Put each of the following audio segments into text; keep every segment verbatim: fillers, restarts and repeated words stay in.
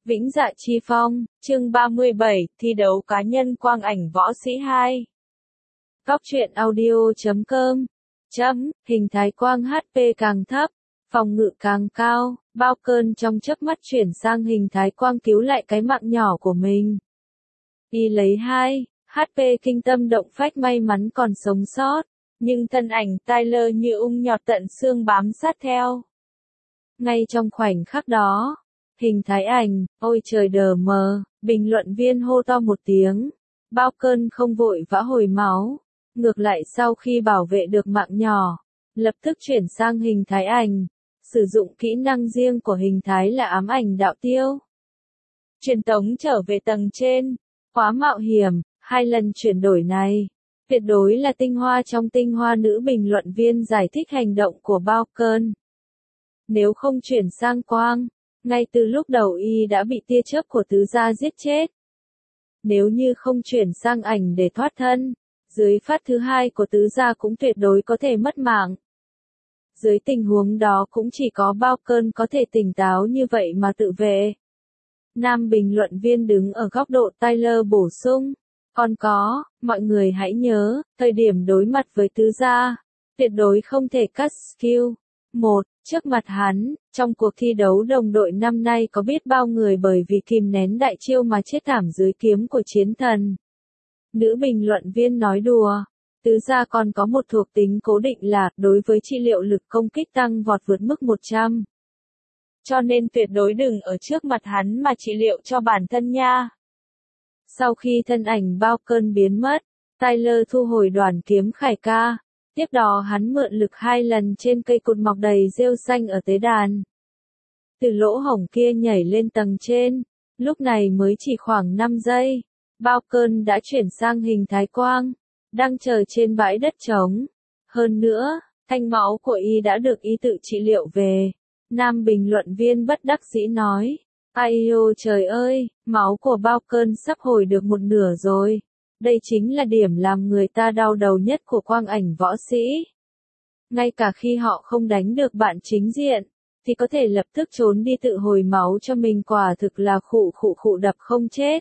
Vĩnh Dạ Chi Phong, chương ba mươi bảy, thi đấu cá nhân quang ảnh võ sĩ hai. Góc truyện audio chấm com. Chấm, hình thái quang hát pê càng thấp, phòng ngự càng cao, bao cơn trong chớp mắt chuyển sang hình thái quang cứu lại cái mạng nhỏ của mình. Y lấy hai, hát pê kinh tâm động phách may mắn còn sống sót, nhưng thân ảnh Tyler như ung nhọt tận xương bám sát theo. Ngay trong khoảnh khắc đó, hình thái ảnh, ôi trời đờ mờ, bình luận viên hô to một tiếng. Bao cơn không vội vã hồi máu, ngược lại sau khi bảo vệ được mạng nhỏ, lập tức chuyển sang hình thái ảnh, sử dụng kỹ năng riêng của hình thái là ám ảnh đạo tiêu. Truyền tống trở về tầng trên, khóa mạo hiểm, hai lần chuyển đổi này, tuyệt đối là tinh hoa trong tinh hoa. Nữ bình luận viên giải thích hành động của bao cơn. Nếu không chuyển sang quang, ngay từ lúc đầu y đã bị tia chớp của tứ gia giết chết. Nếu như không chuyển sang ảnh để thoát thân, dưới phát thứ hai của tứ gia cũng tuyệt đối có thể mất mạng. Dưới tình huống đó cũng chỉ có bao cơn có thể tỉnh táo như vậy mà tự vệ. Nam bình luận viên đứng ở góc độ Tyler bổ sung. Còn có, mọi người hãy nhớ, thời điểm đối mặt với tứ gia, tuyệt đối không thể cắt skill. Một, trước mặt hắn, trong cuộc thi đấu đồng đội năm nay có biết bao người bởi vì kìm nén đại chiêu mà chết thảm dưới kiếm của chiến thần. Nữ bình luận viên nói đùa. Tứ gia còn có một thuộc tính cố định là, đối với trị liệu lực công kích tăng vọt vượt mức một trăm. Cho nên tuyệt đối đừng ở trước mặt hắn mà trị liệu cho bản thân nha. Sau khi thân ảnh bao cơn biến mất, Tyler thu hồi đoàn kiếm khải ca. Tiếp đó hắn mượn lực hai lần trên cây cột mọc đầy rêu xanh ở tế đàn. Từ lỗ hổng kia nhảy lên tầng trên, lúc này mới chỉ khoảng năm giây. Bao cơn đã chuyển sang hình thái quang, đang chờ trên bãi đất trống. Hơn nữa, thanh máu của y đã được y tự trị liệu về. Nam bình luận viên bất đắc dĩ nói. Ai ô trời ơi, máu của bao cơn sắp hồi được một nửa rồi. Đây chính là điểm làm người ta đau đầu nhất của quang ảnh võ sĩ. Ngay cả khi họ không đánh được bạn chính diện, thì có thể lập tức trốn đi tự hồi máu cho mình, quả thực là khụ khụ khụ đập không chết.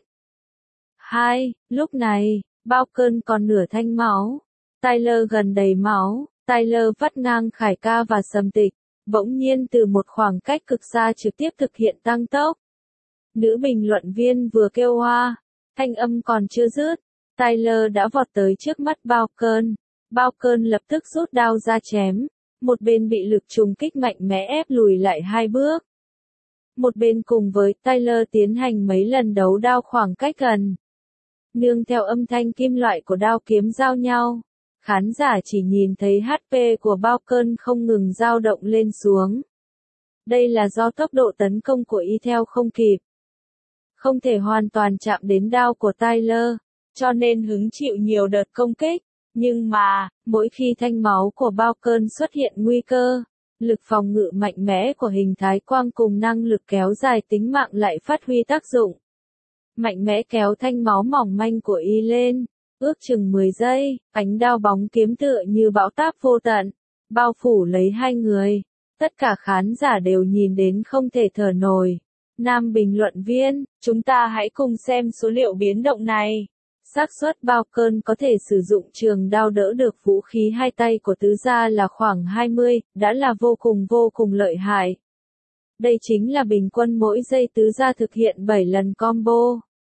Hai, lúc này, bao cơn còn nửa thanh máu. Tyler gần đầy máu, Tyler vắt ngang khải ca và sầm tịch, bỗng nhiên từ một khoảng cách cực xa trực tiếp thực hiện tăng tốc. Nữ bình luận viên vừa kêu hoa, thanh âm còn chưa dứt. Tyler đã vọt tới trước mắt bao cơn. Bao cơn lập tức rút đao ra chém. Một bên bị lực trùng kích mạnh mẽ ép lùi lại hai bước. Một bên cùng với Tyler tiến hành mấy lần đấu đao khoảng cách gần. Nương theo âm thanh kim loại của đao kiếm giao nhau, khán giả chỉ nhìn thấy hát pê của bao cơn không ngừng dao động lên xuống. Đây là do tốc độ tấn công của y theo không kịp. Không thể hoàn toàn chạm đến đao của Tyler, cho nên hứng chịu nhiều đợt công kích. Nhưng mà, mỗi khi thanh máu của bao cơn xuất hiện nguy cơ, lực phòng ngự mạnh mẽ của hình thái quang cùng năng lực kéo dài tính mạng lại phát huy tác dụng. Mạnh mẽ kéo thanh máu mỏng manh của y lên, ước chừng mười giây, ánh đao bóng kiếm tựa như bão táp vô tận, bao phủ lấy hai người. Tất cả khán giả đều nhìn đến không thể thở nổi. Nam bình luận viên, chúng ta hãy cùng xem số liệu biến động này. Xác suất bao cơn có thể sử dụng trường đao đỡ được vũ khí hai tay của tứ gia là khoảng hai mươi, đã là vô cùng vô cùng lợi hại. Đây chính là bình quân mỗi giây tứ gia thực hiện bảy lần combo.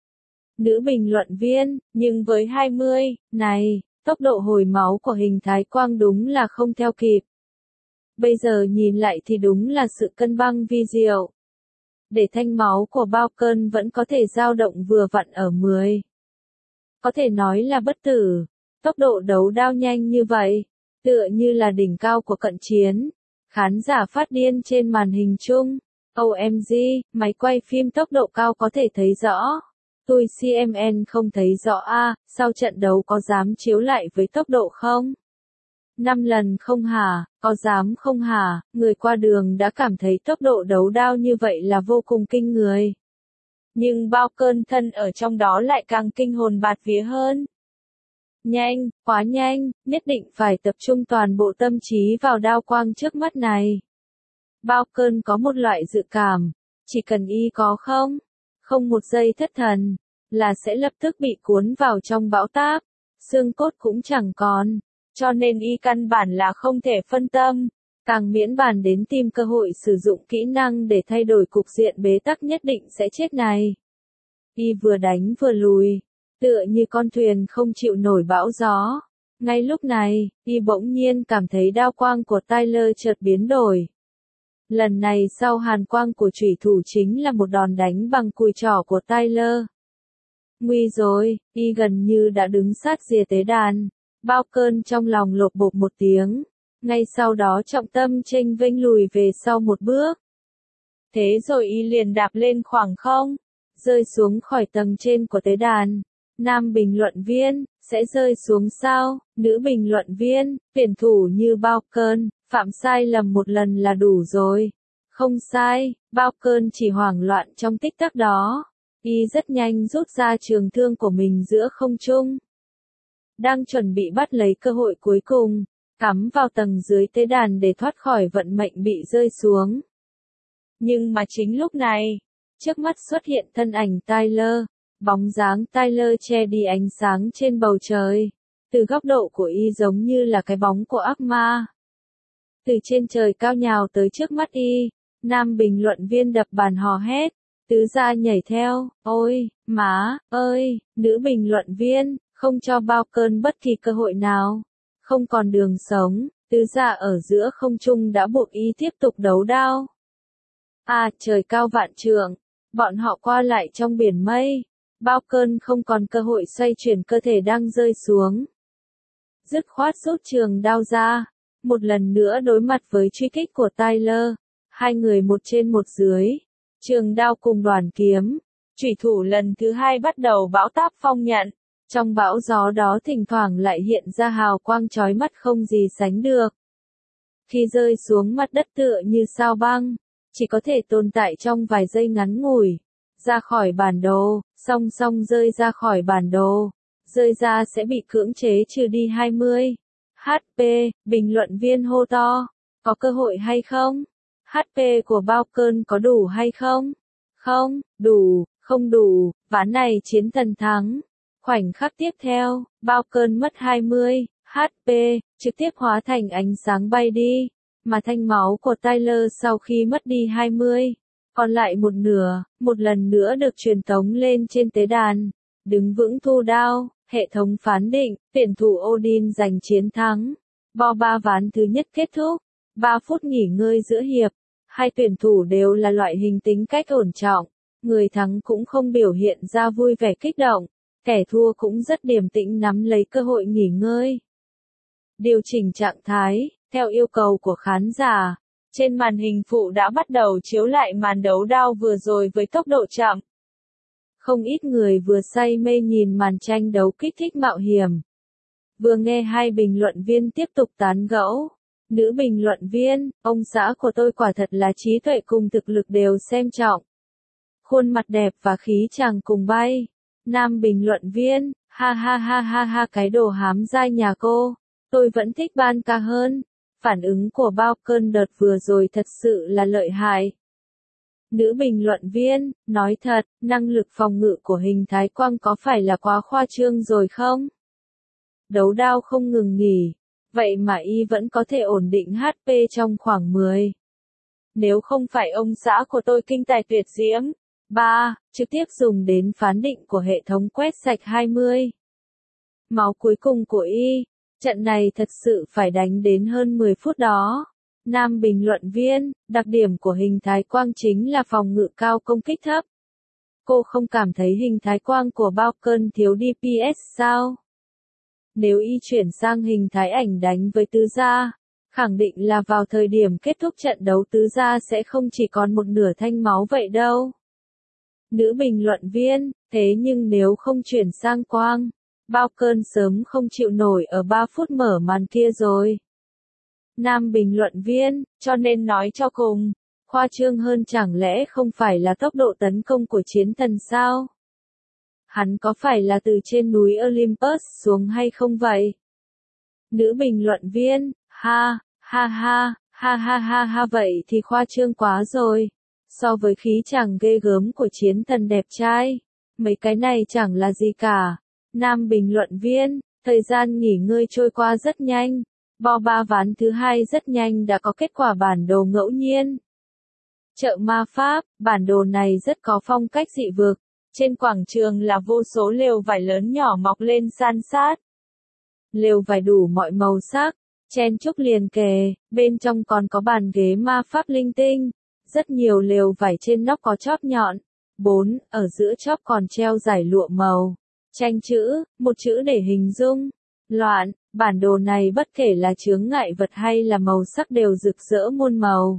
Nữ bình luận viên, nhưng với hai mươi, này, tốc độ hồi máu của hình thái quang đúng là không theo kịp. Bây giờ nhìn lại thì đúng là sự cân bằng vi diệu. Để thanh máu của bao cơn vẫn có thể dao động vừa vặn ở mười. Có thể nói là bất tử. Tốc độ đấu đao nhanh như vậy, tựa như là đỉnh cao của cận chiến. Khán giả phát điên trên màn hình chung. ô em giê, máy quay phim tốc độ cao có thể thấy rõ. Tôi xê em en không thấy rõ a, à, sau trận đấu có dám chiếu lại với tốc độ không? Năm lần không hả, có dám không hả? Người qua đường đã cảm thấy tốc độ đấu đao như vậy là vô cùng kinh người. Nhưng bao cơn thân ở trong đó lại càng kinh hồn bạt vía hơn. Nhanh, quá nhanh, nhất định phải tập trung toàn bộ tâm trí vào đao quang trước mắt này. Bao cơn có một loại dự cảm, chỉ cần y có không, Không một giây thất thần, là sẽ lập tức bị cuốn vào trong bão táp, xương cốt cũng chẳng còn, cho nên y căn bản là không thể phân tâm, càng miễn bàn đến tìm cơ hội sử dụng kỹ năng để thay đổi cục diện bế tắc nhất định sẽ chết này. Y vừa đánh vừa lùi, tựa như con thuyền không chịu nổi bão gió. Ngay lúc này, y bỗng nhiên cảm thấy đao quang của Tyler chợt biến đổi. Lần này sau hàn quang của chủy thủ chính là một đòn đánh bằng cùi trỏ của Tyler. Nguy rồi, y gần như đã đứng sát rìa tế đàn. Bao cơn trong lòng lột bột một tiếng. Ngay sau đó trọng tâm chênh vênh lùi về sau một bước. Thế rồi y liền đạp lên khoảng không, rơi xuống khỏi tầng trên của tế đàn. Nam bình luận viên, sẽ rơi xuống sao? Nữ bình luận viên, tuyển thủ như Bao cơn, phạm sai lầm một lần là đủ rồi. Không sai, Bao cơn chỉ hoảng loạn trong tích tắc đó. Y rất nhanh rút ra trường thương của mình giữa không trung. Đang chuẩn bị bắt lấy cơ hội cuối cùng, cắm vào tầng dưới tế đàn để thoát khỏi vận mệnh bị rơi xuống. Nhưng mà chính lúc này, trước mắt xuất hiện thân ảnh Tyler, bóng dáng Tyler che đi ánh sáng trên bầu trời. Từ góc độ của y giống như là cái bóng của ác ma. Từ trên trời cao nhào tới trước mắt y, nam bình luận viên đập bàn hò hét, tứ gia nhảy theo, ôi, má, ơi, nữ bình luận viên, không cho Bao cơn bất kỳ cơ hội nào. Không còn đường sống, tứ gia ở giữa không trung đã buộc y tiếp tục đấu đao. À, trời cao vạn trượng, bọn họ qua lại trong biển mây. Bao cơn không còn cơ hội xoay chuyển cơ thể đang rơi xuống. Dứt khoát rút trường đao ra, một lần nữa đối mặt với truy kích của Tyler. Hai người một trên một dưới, trường đao cùng đoàn kiếm. Chủy thủ lần thứ hai bắt đầu bão táp phong nhận. Trong bão gió đó thỉnh thoảng lại hiện ra hào quang chói mắt không gì sánh được. Khi rơi xuống mặt đất tựa như sao băng, chỉ có thể tồn tại trong vài giây ngắn ngủi. Ra khỏi bản đồ, song song rơi ra khỏi bản đồ, rơi ra sẽ bị cưỡng chế trừ đi hai mươi. hát pê, bình luận viên hô to, có cơ hội hay không? hát pê của Bao cơn có đủ hay không? Không, đủ, không đủ, ván này chiến thần thắng. Khoảnh khắc tiếp theo, Bao cơn mất hai mươi, hát pê, trực tiếp hóa thành ánh sáng bay đi, mà thanh máu của Tyler sau khi mất đi hai mươi, còn lại một nửa, một lần nữa được truyền tống lên trên tế đàn, đứng vững thu đao, hệ thống phán định, tuyển thủ Odin giành chiến thắng. Bo ba ván thứ nhất kết thúc, ba phút nghỉ ngơi giữa hiệp, hai tuyển thủ đều là loại hình tính cách ổn trọng, người thắng cũng không biểu hiện ra vui vẻ kích động. Kẻ thua cũng rất điềm tĩnh nắm lấy cơ hội nghỉ ngơi. Điều chỉnh trạng thái, theo yêu cầu của khán giả, trên màn hình phụ đã bắt đầu chiếu lại màn đấu đao vừa rồi với tốc độ chậm. Không ít người vừa say mê nhìn màn tranh đấu kích thích mạo hiểm. Vừa nghe hai bình luận viên tiếp tục tán gẫu. Nữ bình luận viên, ông xã của tôi quả thật là trí tuệ cùng thực lực đều xem trọng. Khuôn mặt đẹp và khí chàng cùng bay. Nam bình luận viên, ha ha ha ha ha cái đồ hám dai nhà cô, tôi vẫn thích Ban ca hơn. Phản ứng của Bao cơn đợt vừa rồi thật sự là lợi hại. Nữ bình luận viên, nói thật, năng lực phòng ngự của hình thái quang có phải là quá khoa trương rồi không? Đấu đao không ngừng nghỉ, vậy mà y vẫn có thể ổn định hát pê trong khoảng mười. Nếu không phải ông xã của tôi kinh tài tuyệt diễm. ba. Trực tiếp dùng đến phán định của hệ thống quét sạch hai mươi. Máu cuối cùng của y, trận này thật sự phải đánh đến hơn mười phút đó. Nam bình luận viên, đặc điểm của hình thái quang chính là phòng ngự cao công kích thấp. Cô không cảm thấy hình thái quang của Bao cơn thiếu đê pê ét sao? Nếu y chuyển sang hình thái ảnh đánh với tứ gia, khẳng định là vào thời điểm kết thúc trận đấu tứ gia sẽ không chỉ còn một nửa thanh máu vậy đâu. Nữ bình luận viên, thế nhưng nếu không chuyển sang quang, Bao cơn sớm không chịu nổi ở ba phút mở màn kia rồi. Nam bình luận viên, cho nên nói cho cùng, khoa trương hơn chẳng lẽ không phải là tốc độ tấn công của chiến thần sao? Hắn có phải là từ trên núi Olympus xuống hay không vậy? Nữ bình luận viên, ha, ha ha, ha ha ha ha vậy thì khoa trương quá rồi. So với khí chàng ghê gớm của chiến thần đẹp trai, mấy cái này chẳng là gì cả. Nam bình luận viên, thời gian nghỉ ngơi trôi qua rất nhanh. Bo ba ván thứ hai rất nhanh đã có kết quả bản đồ ngẫu nhiên. Chợ ma pháp, bản đồ này rất có phong cách dị vực. Trên quảng trường là vô số lều vải lớn nhỏ mọc lên san sát. Lều vải đủ mọi màu sắc, chen chúc liền kề, bên trong còn có bàn ghế ma pháp linh tinh. Rất nhiều lều vải trên nóc có chóp nhọn. bốn. Ở giữa chóp còn treo dải lụa màu. Tranh chữ, một chữ để hình dung. Loạn, bản đồ này bất kể là chướng ngại vật hay là màu sắc đều rực rỡ muôn màu.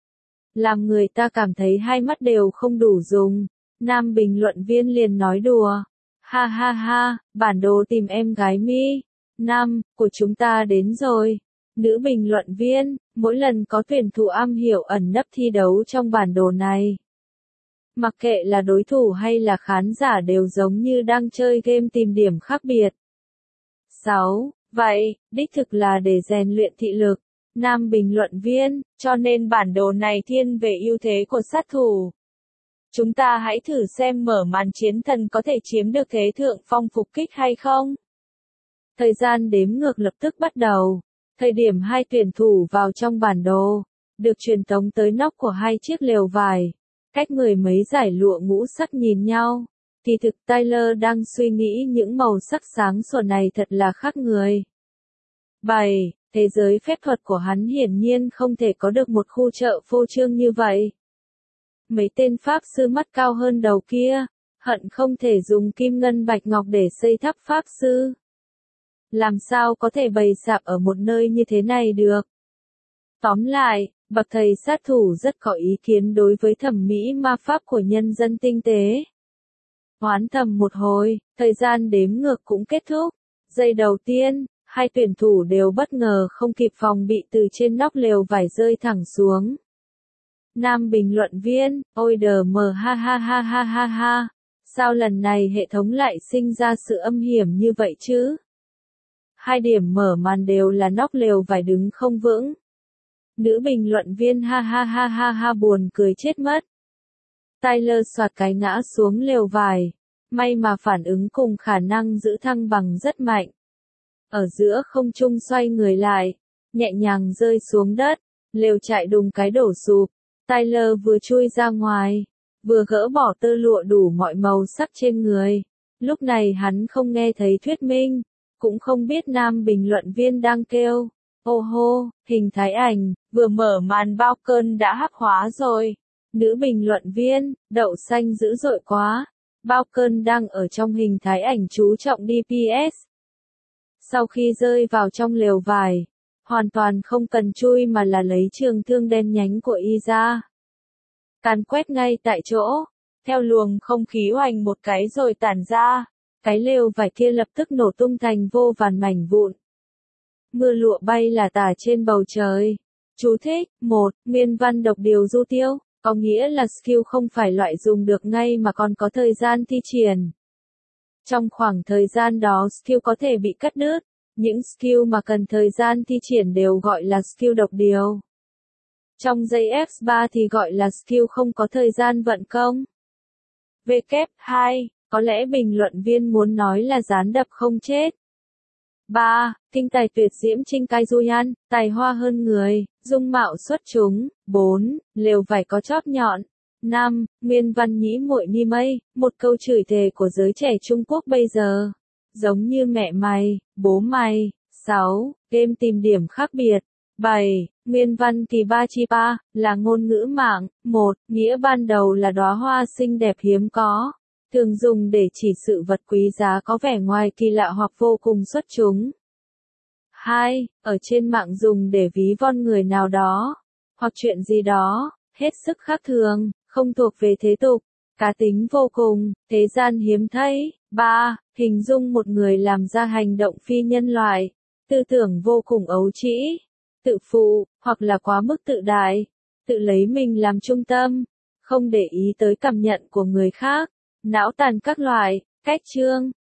Làm người ta cảm thấy hai mắt đều không đủ dùng. Nam bình luận viên liền nói đùa. Ha ha ha, bản đồ tìm em gái mi. Nam, của chúng ta đến rồi. Nữ bình luận viên, mỗi lần có tuyển thủ am hiểu ẩn nấp thi đấu trong bản đồ này. Mặc kệ là đối thủ hay là khán giả đều giống như đang chơi game tìm điểm khác biệt. sáu. Vậy, đích thực là để rèn luyện thị lực. Nam bình luận viên, cho nên bản đồ này thiên về ưu thế của sát thủ. Chúng ta hãy thử xem mở màn chiến thần có thể chiếm được thế thượng phong phục kích hay không. Thời gian đếm ngược lập tức bắt đầu. Thời điểm hai tuyển thủ vào trong bản đồ, được truyền tống tới nóc của hai chiếc lều vải. Cách mười mấy dải lụa ngũ sắc nhìn nhau. Kỳ thực Tyler đang suy nghĩ những màu sắc sáng sủa này thật là khác người. bảy. Thế giới phép thuật của hắn hiển nhiên không thể có được một khu chợ phô trương như vậy. Mấy tên pháp sư mắt cao hơn đầu kia, hận không thể dùng kim ngân bạch ngọc để xây tháp pháp sư. Làm sao có thể bày sạp ở một nơi như thế này được? Tóm lại, bậc thầy sát thủ rất có ý kiến đối với thẩm mỹ ma pháp của nhân dân tinh tế. Hoán thầm một hồi, thời gian đếm ngược cũng kết thúc. Giây đầu tiên, hai tuyển thủ đều bất ngờ không kịp phòng bị từ trên nóc lều vải rơi thẳng xuống. Nam bình luận viên, ôi đờ mờ ha ha ha ha ha ha, sao lần này hệ thống lại sinh ra sự âm hiểm như vậy chứ? Hai điểm mở màn đều là nóc lều vải đứng không vững. Nữ bình luận viên ha ha ha ha ha buồn cười chết mất. Tyler soạt cái ngã xuống lều vải. May mà phản ứng cùng khả năng giữ thăng bằng rất mạnh. Ở giữa không trung xoay người lại, nhẹ nhàng rơi xuống đất, lều trại đùng cái đổ sụp. Tyler vừa chui ra ngoài, vừa gỡ bỏ tơ lụa đủ mọi màu sắc trên người. Lúc này hắn không nghe thấy thuyết minh, cũng không biết nam bình luận viên đang kêu. Ô hô, hình thái ảnh, vừa mở màn bao cơn đã hắc hóa rồi. Nữ bình luận viên, đậu xanh dữ dội quá. Bao cơn đang ở trong hình thái ảnh chú trọng đê pê ét. Sau khi rơi vào trong lều vải, hoàn toàn không cần chui mà là lấy trường thương đen nhánh của y ra. Càn quét ngay tại chỗ, theo luồng không khí oanh một cái rồi tản ra, cái lều vải kia lập tức nổ tung thành vô vàn mảnh vụn. Mưa lụa bay là tả trên bầu trời. Chú thích, một. Nguyên văn độc điều du tiêu, có nghĩa là skill không phải loại dùng được ngay mà còn có thời gian thi triển. Trong khoảng thời gian đó skill có thể bị cắt đứt, những skill mà cần thời gian thi triển đều gọi là skill độc điều. Trong giây ép ba thì gọi là skill không có thời gian vận công. W hai, có lẽ bình luận viên muốn nói là gián đập không chết. ba. Kinh tài tuyệt diễm Trinh Cai Duyan, tài hoa hơn người, dung mạo xuất chúng. bốn. Lều vải có chóp nhọn. năm. Nguyên văn nhĩ muội ni mây, một câu chửi thề của giới trẻ Trung Quốc bây giờ. Giống như mẹ mày, bố mày. sáu. Game tìm điểm khác biệt. bảy. Nguyên văn kỳ ba chi ba, là ngôn ngữ mạng. một. Nghĩa ban đầu là đóa hoa xinh đẹp hiếm có. Thường dùng để chỉ sự vật quý giá có vẻ ngoài kỳ lạ hoặc vô cùng xuất chúng. hai. Ở trên mạng dùng để ví von người nào đó, hoặc chuyện gì đó, hết sức khác thường, không thuộc về thế tục, cá tính vô cùng, thế gian hiếm thấy. ba. Hình dung một người làm ra hành động phi nhân loại, tư tưởng vô cùng ấu trĩ, tự phụ, hoặc là quá mức tự đại, tự lấy mình làm trung tâm, không để ý tới cảm nhận của người khác. Não tàn các loại, cách chương,